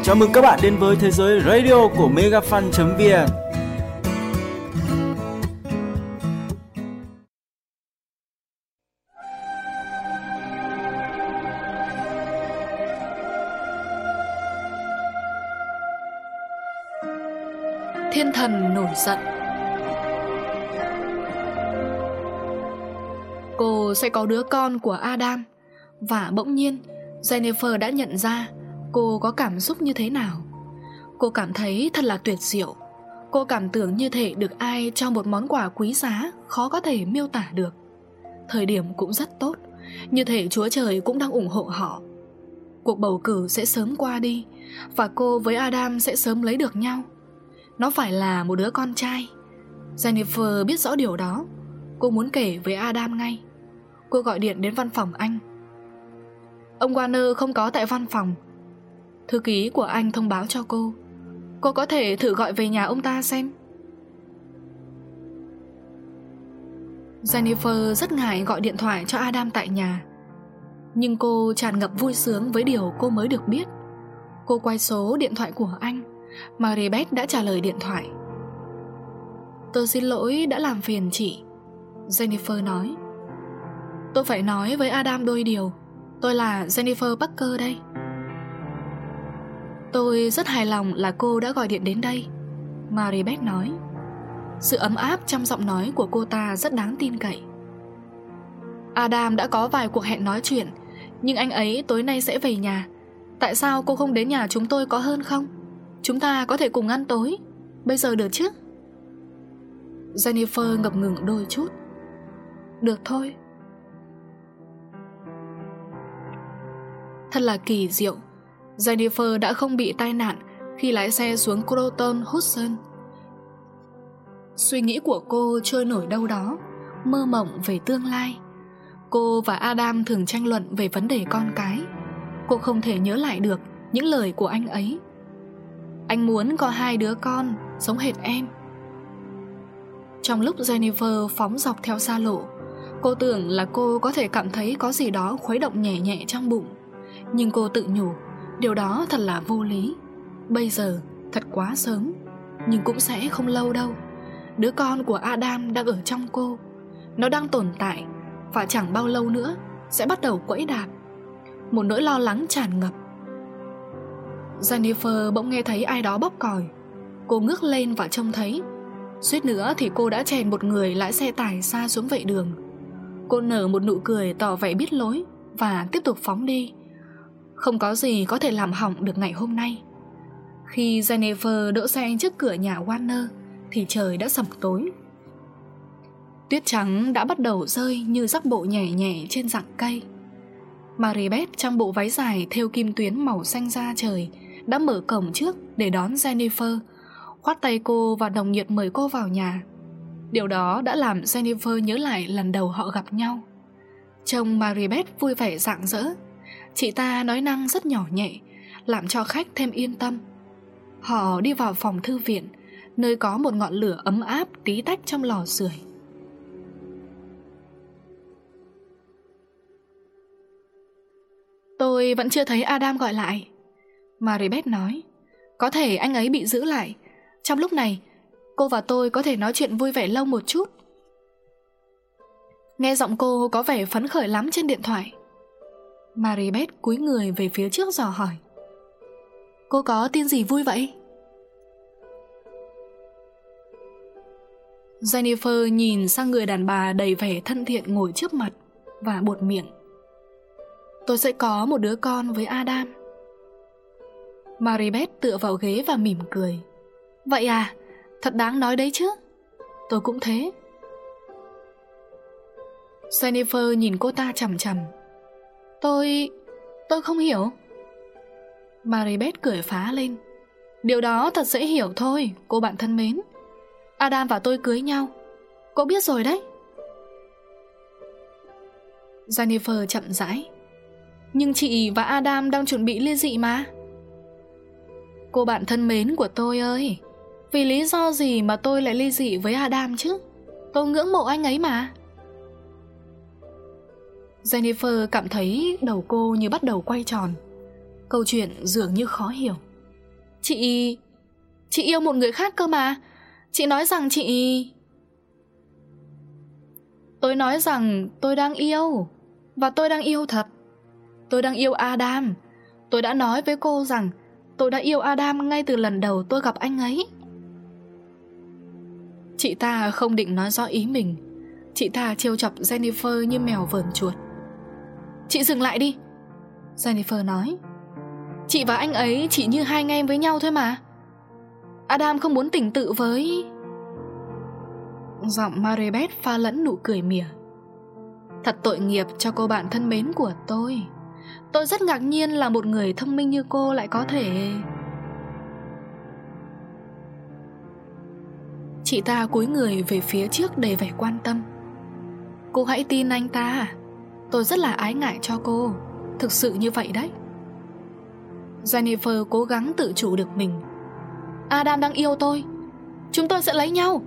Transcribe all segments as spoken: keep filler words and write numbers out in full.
Chào mừng các bạn đến với thế giới radio của megafan chấm vn. Thiên thần nổi giận. Cô sẽ có đứa con của Adam. Và bỗng nhiên Jennifer đã nhận ra cô có cảm xúc như thế nào. Cô cảm thấy thật là tuyệt diệu. Cô cảm tưởng như thể được ai cho một món quà quý giá khó có thể miêu tả được. Thời điểm cũng rất tốt, như thể Chúa Trời cũng đang ủng hộ họ. Cuộc bầu cử sẽ sớm qua đi, và cô với Adam sẽ sớm lấy được nhau. Nó phải là một đứa con trai. Jennifer biết rõ điều đó. Cô muốn kể với Adam ngay. Cô gọi điện đến văn phòng anh. Ông Warner không có tại văn phòng. Thư ký của anh thông báo cho cô. Cô có thể thử gọi về nhà ông ta xem. Jennifer rất ngại gọi điện thoại cho Adam tại nhà, nhưng cô tràn ngập vui sướng với điều cô mới được biết. Cô quay số điện thoại của anh. Maribeth đã trả lời điện thoại. Tôi xin lỗi đã làm phiền chị, Jennifer nói. Tôi phải nói với Adam đôi điều. Tôi là Jennifer Parker đây. Tôi rất hài lòng là cô đã gọi điện đến đây, Maribeth nói. Sự ấm áp trong giọng nói của cô ta rất đáng tin cậy. Adam đã có vài cuộc hẹn nói chuyện, nhưng anh ấy tối nay sẽ về nhà. Tại sao cô không đến nhà chúng tôi có hơn không? Chúng ta có thể cùng ăn tối bây giờ được chứ? Jennifer ngập ngừng đôi chút. Được thôi. Thật là kỳ diệu. Jennifer đã không bị tai nạn khi lái xe xuống Croton Hudson. Suy nghĩ của cô trôi nổi đâu đó, mơ mộng về tương lai. Cô và Adam thường tranh luận về vấn đề con cái. Cô không thể nhớ lại được những lời của anh ấy. Anh muốn có hai đứa con giống hệt em. Trong lúc Jennifer phóng dọc theo xa lộ, cô tưởng là cô có thể cảm thấy có gì đó khuấy động nhẹ nhẹ trong bụng. Nhưng cô tự nhủ, điều đó thật là vô lý. Bây giờ thật quá sớm, nhưng cũng sẽ không lâu đâu. Đứa con của Adam đang ở trong cô. Nó đang tồn tại, và chẳng bao lâu nữa sẽ bắt đầu quẫy đạp. Một nỗi lo lắng tràn ngập. Jennifer bỗng nghe thấy ai đó bóp còi. Cô ngước lên và trông thấy. Suýt nữa thì cô đã chèn một người lái xe tải xa xuống vệ đường. Cô nở một nụ cười tỏ vẻ biết lỗi và tiếp tục phóng đi. Không có gì có thể làm hỏng được ngày hôm nay. Khi Jennifer đỗ xe trước cửa nhà Warner thì trời đã sẩm tối. Tuyết trắng đã bắt đầu rơi như rắc bộ nhẹ nhẹ trên rặng cây. Maribeth trong bộ váy dài thêu kim tuyến màu xanh da trời đã mở cổng trước để đón Jennifer, khoát tay cô và nồng nhiệt mời cô vào nhà. Điều đó đã làm Jennifer nhớ lại lần đầu họ gặp nhau. Trông Maribeth vui vẻ rạng rỡ. Chị ta nói năng rất nhỏ nhẹ, làm cho khách thêm yên tâm. Họ đi vào phòng thư viện, nơi có một ngọn lửa ấm áp tí tách trong lò sưởi. Tôi vẫn chưa thấy Adam gọi lại, Maribeth nói. Có thể anh ấy bị giữ lại. Trong lúc này, cô và tôi có thể nói chuyện vui vẻ lâu một chút. Nghe giọng cô có vẻ phấn khởi lắm trên điện thoại. Maribeth cúi người về phía trước dò hỏi. Cô có tin gì vui vậy? Jennifer nhìn sang người đàn bà đầy vẻ thân thiện ngồi trước mặt và buột miệng. Tôi sẽ có một đứa con với Adam. Maribeth tựa vào ghế và mỉm cười. Vậy à, thật đáng nói đấy chứ. Tôi cũng thế. Jennifer nhìn cô ta chằm chằm. Tôi... tôi không hiểu. Maribeth cười phá lên. Điều đó thật dễ hiểu thôi, cô bạn thân mến. Adam và tôi cưới nhau. Cô biết rồi đấy. Jennifer chậm rãi. Nhưng chị và Adam đang chuẩn bị ly dị mà. Cô bạn thân mến của tôi ơi, vì lý do gì mà tôi lại ly dị với Adam chứ? Tôi ngưỡng mộ anh ấy mà. Jennifer cảm thấy đầu cô như bắt đầu quay tròn. Câu chuyện dường như khó hiểu. Chị... Chị yêu một người khác cơ mà. Chị nói rằng chị... Tôi nói rằng tôi đang yêu. Và tôi đang yêu thật. Tôi đang yêu Adam. Tôi đã nói với cô rằng tôi đã yêu Adam ngay từ lần đầu tôi gặp anh ấy. Chị ta không định nói rõ ý mình. Chị ta trêu chọc Jennifer như mèo vờn chuột. Chị dừng lại đi, Jennifer nói. Chị và anh ấy chỉ như hai anh em với nhau thôi mà. Adam không muốn tình tự với... Giọng Maribeth pha lẫn nụ cười mỉa. Thật tội nghiệp cho cô bạn thân mến của tôi. Tôi rất ngạc nhiên là một người thông minh như cô lại có thể... Chị ta cúi người về phía trước đầy vẻ quan tâm. Cô hãy tin anh ta. Tôi rất là ái ngại cho cô. Thực sự như vậy đấy. Jennifer cố gắng tự chủ được mình. Adam đang yêu tôi. Chúng tôi sẽ lấy nhau.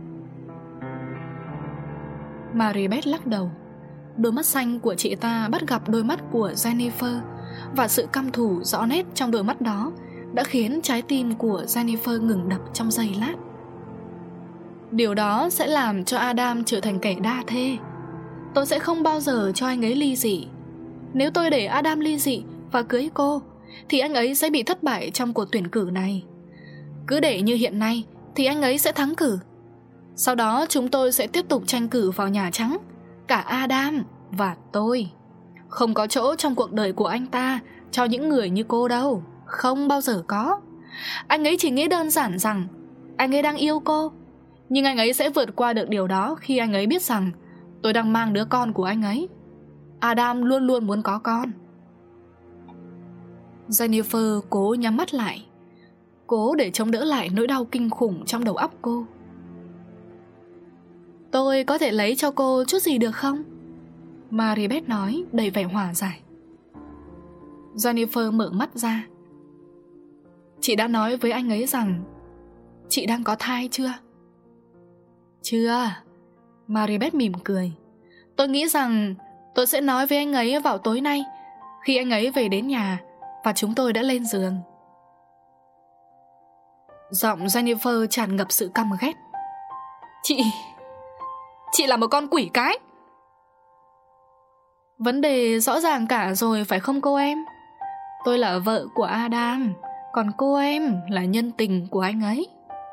Maribeth lắc đầu. Đôi mắt xanh của chị ta bắt gặp đôi mắt của Jennifer, và sự căm thù rõ nét trong đôi mắt đó đã khiến trái tim của Jennifer ngừng đập trong giây lát. Điều đó sẽ làm cho Adam trở thành kẻ đa thê. Tôi sẽ không bao giờ cho anh ấy ly dị. Nếu tôi để Adam ly dị và cưới cô, thì anh ấy sẽ bị thất bại trong cuộc tuyển cử này. Cứ để như hiện nay thì anh ấy sẽ thắng cử. Sau đó chúng tôi sẽ tiếp tục tranh cử vào Nhà Trắng, cả Adam và tôi. Không có chỗ trong cuộc đời của anh ta cho những người như cô đâu. Không bao giờ có. Anh ấy chỉ nghĩ đơn giản rằng anh ấy đang yêu cô. Nhưng anh ấy sẽ vượt qua được điều đó khi anh ấy biết rằng tôi đang mang đứa con của anh ấy. Adam luôn luôn muốn có con. Jennifer cố nhắm mắt lại, cố để chống đỡ lại nỗi đau kinh khủng trong đầu óc cô. Tôi có thể lấy cho cô chút gì được không? Maribeth nói đầy vẻ hòa giải. Jennifer mở mắt ra. Chị đã nói với anh ấy rằng chị đang có thai chưa? Chưa. Maribeth mỉm cười. Tôi nghĩ rằng tôi sẽ nói với anh ấy vào tối nay, khi anh ấy về đến nhà và chúng tôi đã lên giường. Giọng Jennifer tràn ngập sự căm ghét. Chị... Chị là một con quỷ cái. Vấn đề rõ ràng cả rồi phải không cô em? Tôi là vợ của Adam, còn cô em là nhân tình của anh ấy.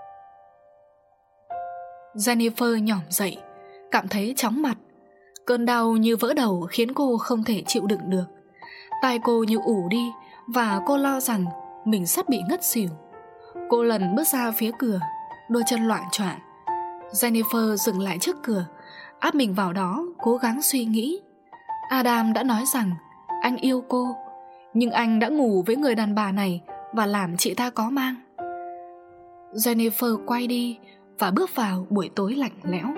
Jennifer nhỏm dậy, cảm thấy chóng mặt. Cơn đau như vỡ đầu khiến cô không thể chịu đựng được. Tai cô như ù đi, và cô lo rằng mình sắp bị ngất xỉu. Cô lần bước ra phía cửa, đôi chân loạng choạng. Jennifer dừng lại trước cửa, áp mình vào đó, cố gắng suy nghĩ. Adam đã nói rằng anh yêu cô, nhưng anh đã ngủ với người đàn bà này và làm chị ta có mang. Jennifer quay đi và bước vào buổi tối lạnh lẽo.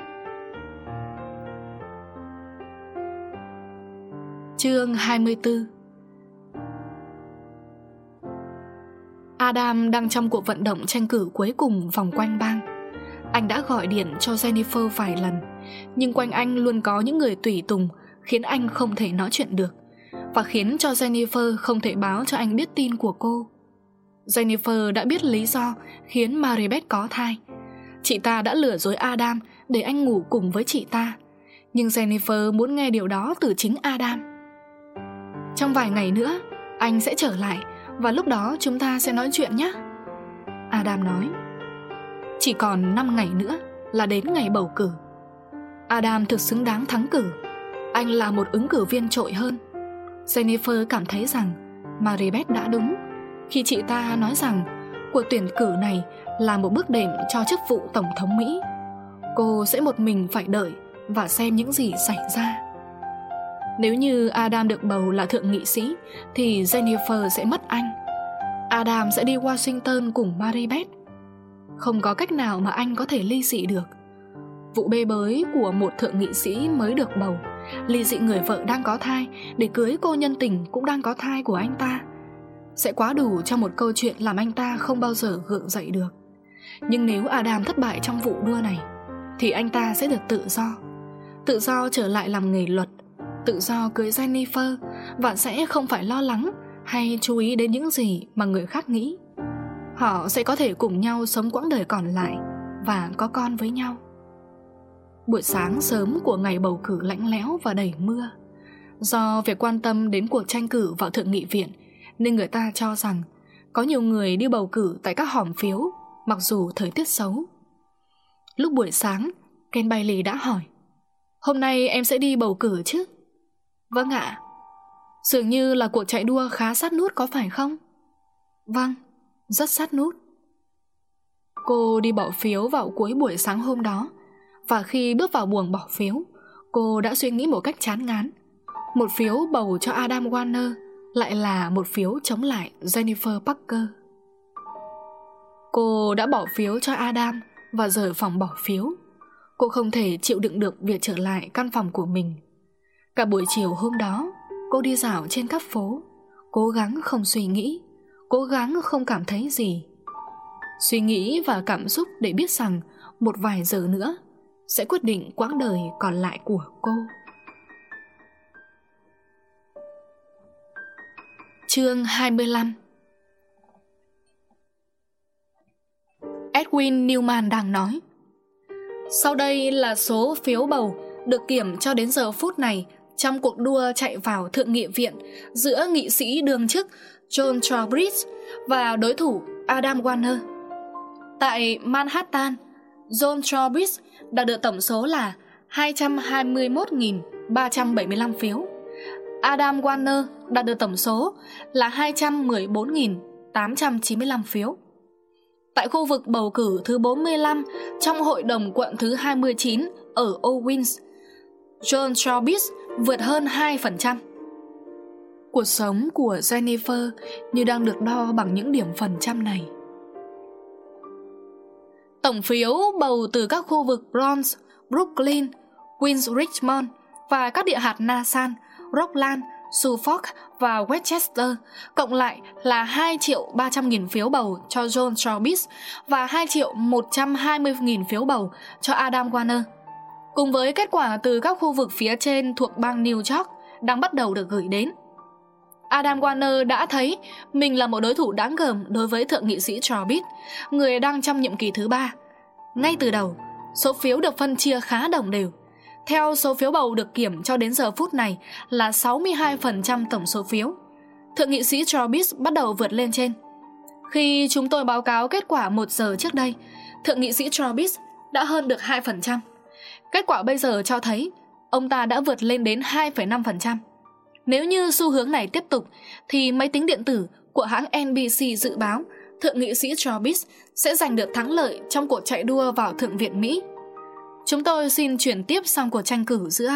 Chương hai mươi tư. Adam đang trong cuộc vận động tranh cử cuối cùng vòng quanh bang. Anh đã gọi điện cho Jennifer vài lần, nhưng quanh anh luôn có những người tùy tùng, khiến anh không thể nói chuyện được, và khiến cho Jennifer không thể báo cho anh biết tin của cô. Jennifer đã biết lý do khiến Maribeth có thai. Chị ta đã lừa dối Adam để anh ngủ cùng với chị ta, nhưng Jennifer muốn nghe điều đó từ chính Adam. Trong vài ngày nữa, anh sẽ trở lại, và lúc đó chúng ta sẽ nói chuyện nhé, Adam nói. Chỉ còn năm ngày nữa là đến ngày bầu cử. Adam thực xứng đáng thắng cử. Anh là một ứng cử viên trội hơn. Jennifer cảm thấy rằng Maribeth đã đúng khi chị ta nói rằng cuộc tuyển cử này là một bước đệm cho chức vụ Tổng thống Mỹ. Cô sẽ một mình phải đợi và xem những gì xảy ra. Nếu như Adam được bầu là thượng nghị sĩ thì Jennifer sẽ mất anh. Adam sẽ đi Washington cùng Maribeth. Không có cách nào mà anh có thể ly dị được. Vụ bê bối của một thượng nghị sĩ mới được bầu, ly dị người vợ đang có thai để cưới cô nhân tình cũng đang có thai của anh ta, sẽ quá đủ cho một câu chuyện làm anh ta không bao giờ gượng dậy được. Nhưng nếu Adam thất bại trong vụ đua này thì anh ta sẽ được tự do. Tự do trở lại làm nghề luật, tự do cưới Jennifer, và sẽ không phải lo lắng hay chú ý đến những gì mà người khác nghĩ. họ sẽ có thể cùng nhau sống quãng đời còn lại và có con với nhau. Buổi sáng sớm của ngày bầu cử lạnh lẽo và đầy mưa. Do việc quan tâm đến cuộc tranh cử vào Thượng nghị viện nên người ta cho rằng có nhiều người đi bầu cử tại các hòm phiếu mặc dù thời tiết xấu. Lúc buổi sáng, Ken Bailey đã hỏi: "Hôm nay em sẽ đi bầu cử chứ?" "Vâng ạ." "Dường như là cuộc chạy đua khá sát nút có phải không?" "Vâng, rất sát nút." Cô đi bỏ phiếu vào cuối buổi sáng hôm đó, và khi bước vào buồng bỏ phiếu, cô đã suy nghĩ một cách chán ngán. Một phiếu bầu cho Adam Warner lại là một phiếu chống lại Jennifer Parker. Cô đã bỏ phiếu cho Adam và rời phòng bỏ phiếu. Cô không thể chịu đựng được việc trở lại căn phòng của mình. Cả buổi chiều hôm đó, cô đi dạo trên các phố, cố gắng không suy nghĩ, cố gắng không cảm thấy gì. Suy nghĩ và cảm xúc để biết rằng một vài giờ nữa sẽ quyết định quãng đời còn lại của cô. Chương hai mươi lăm. Edwin Newman đang nói: "Sau đây là số phiếu bầu được kiểm cho đến giờ phút này trong cuộc đua chạy vào Thượng nghị viện giữa nghị sĩ đương chức John Trowbridge và đối thủ Adam Warner. Tại Manhattan, John Trowbridge đạt được tổng số là hai trăm hai mươi mốt nghìn ba trăm bảy mươi lăm phiếu. Adam Warner đạt được tổng số là hai trăm mười bốn nghìn tám trăm chín mươi lăm phiếu. Tại khu vực bầu cử thứ bốn mươi lăm trong hội đồng quận thứ hai mươi chín ở Owens, John Trowbridge vượt hơn hai phần trăm. Cuộc sống của Jennifer như đang được đo bằng những điểm phần trăm này. Tổng phiếu bầu từ các khu vực Bronx, Brooklyn, Queens Richmond và các địa hạt Nassau, Rockland, Suffolk và Westchester cộng lại là hai triệu ba trăm nghìn phiếu bầu cho John Trowbridge và hai triệu một trăm hai mươi nghìn phiếu bầu cho Adam Warner. Cùng với kết quả từ các khu vực phía trên thuộc bang New York đang bắt đầu được gửi đến, Adam Warner đã thấy mình là một đối thủ đáng gờm đối với thượng nghị sĩ Trowbridge, người đang trong nhiệm kỳ thứ ba. Ngay từ đầu, số phiếu được phân chia khá đồng đều. Theo số phiếu bầu được kiểm cho đến giờ phút này là sáu mươi hai phần trăm tổng số phiếu, thượng nghị sĩ Trowbridge bắt đầu vượt lên trên. Khi chúng tôi báo cáo kết quả một giờ trước đây, thượng nghị sĩ Trowbridge đã hơn được hai phần trăm. Kết quả bây giờ cho thấy ông ta đã vượt lên đến hai phẩy năm phần trăm. Nếu như xu hướng này tiếp tục, thì máy tính điện tử của hãng en bê xê dự báo thượng nghị sĩ Trowbridge sẽ giành được thắng lợi trong cuộc chạy đua vào Thượng viện Mỹ. Chúng tôi xin chuyển tiếp sang cuộc tranh cử giữa...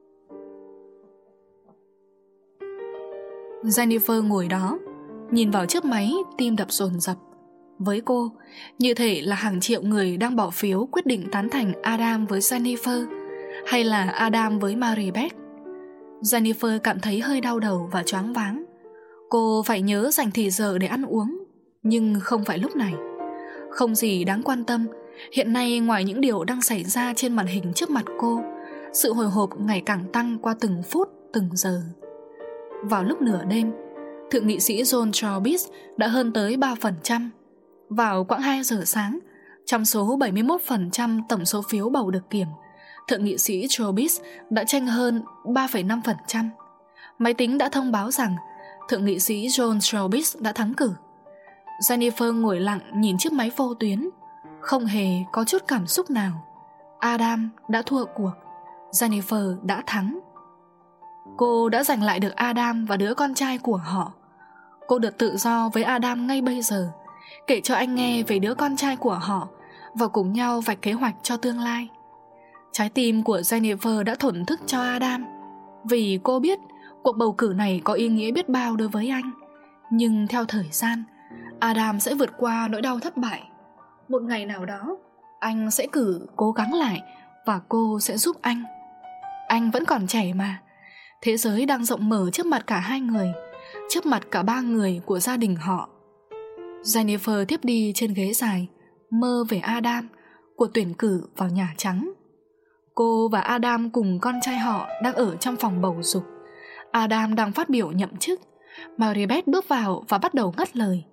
Jennifer ngồi đó, nhìn vào chiếc máy, tim đập dồn dập. Với cô, như thể là hàng triệu người đang bỏ phiếu quyết định tán thành Adam với Jennifer, hay là Adam với Mary Beth. Jennifer cảm thấy hơi đau đầu và choáng váng. Cô phải nhớ dành thì giờ để ăn uống, nhưng không phải lúc này. Không gì đáng quan tâm hiện nay ngoài những điều đang xảy ra trên màn hình trước mặt cô. Sự hồi hộp ngày càng tăng qua từng phút, từng giờ. Vào lúc nửa đêm, thượng nghị sĩ John Trowbridge đã hơn tới ba phần trăm. Vào quãng hai giờ sáng, trong số bảy mươi mốt phần trăm tổng số phiếu bầu được kiểm, thượng nghị sĩ Trowbridge đã tranh hơn ba phẩy năm phần trăm. Máy tính đã thông báo rằng thượng nghị sĩ John Trowbridge đã thắng cử. Jennifer ngồi lặng nhìn chiếc máy vô tuyến, không hề có chút cảm xúc nào. Adam đã thua cuộc, Jennifer đã thắng. Cô đã giành lại được Adam và đứa con trai của họ. Cô được tự do với Adam ngay bây giờ, kể cho anh nghe về đứa con trai của họ và cùng nhau vạch kế hoạch cho tương lai. Trái tim của Jennifer đã thổn thức cho Adam, vì cô biết cuộc bầu cử này có ý nghĩa biết bao đối với anh. Nhưng theo thời gian, Adam sẽ vượt qua nỗi đau thất bại. Một ngày nào đó, anh sẽ cử cố gắng lại và cô sẽ giúp anh. Anh vẫn còn trẻ mà. Thế giới đang rộng mở trước mặt cả hai người, trước mặt cả ba người của gia đình họ. Jennifer tiếp đi trên ghế dài, mơ về Adam, cuộc tuyển cử vào Nhà Trắng. Cô và Adam cùng con trai họ đang ở trong phòng bầu dục. Adam đang phát biểu nhậm chức. Mary Beth bước vào và bắt đầu ngắt lời.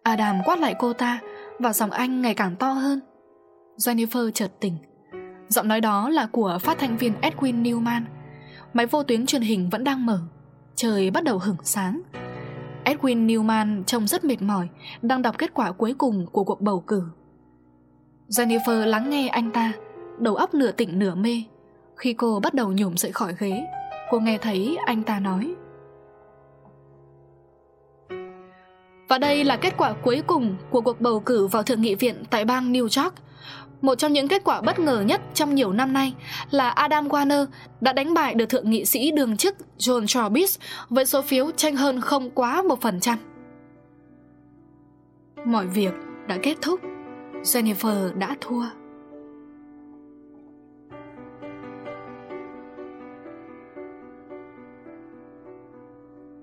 Adam quát lại cô ta, và giọng anh ngày càng to hơn. Jennifer chợt tỉnh. Giọng nói đó là của phát thanh viên Edwin Newman. Máy vô tuyến truyền hình vẫn đang mở. Trời bắt đầu hửng sáng. Edwin Newman trông rất mệt mỏi, đang đọc kết quả cuối cùng của cuộc bầu cử. Jennifer lắng nghe anh ta, đầu óc nửa tỉnh nửa mê. Khi cô bắt đầu nhổm dậy khỏi ghế, cô nghe thấy anh ta nói: Và đây là kết quả cuối cùng của cuộc bầu cử vào Thượng nghị viện tại bang New York. Một trong những kết quả bất ngờ nhất trong nhiều năm nay là Adam Warner đã đánh bại được thượng nghị sĩ đương chức John Corbett với số phiếu chênh hơn không quá một phần trăm. Mọi việc đã kết thúc. Jennifer đã thua.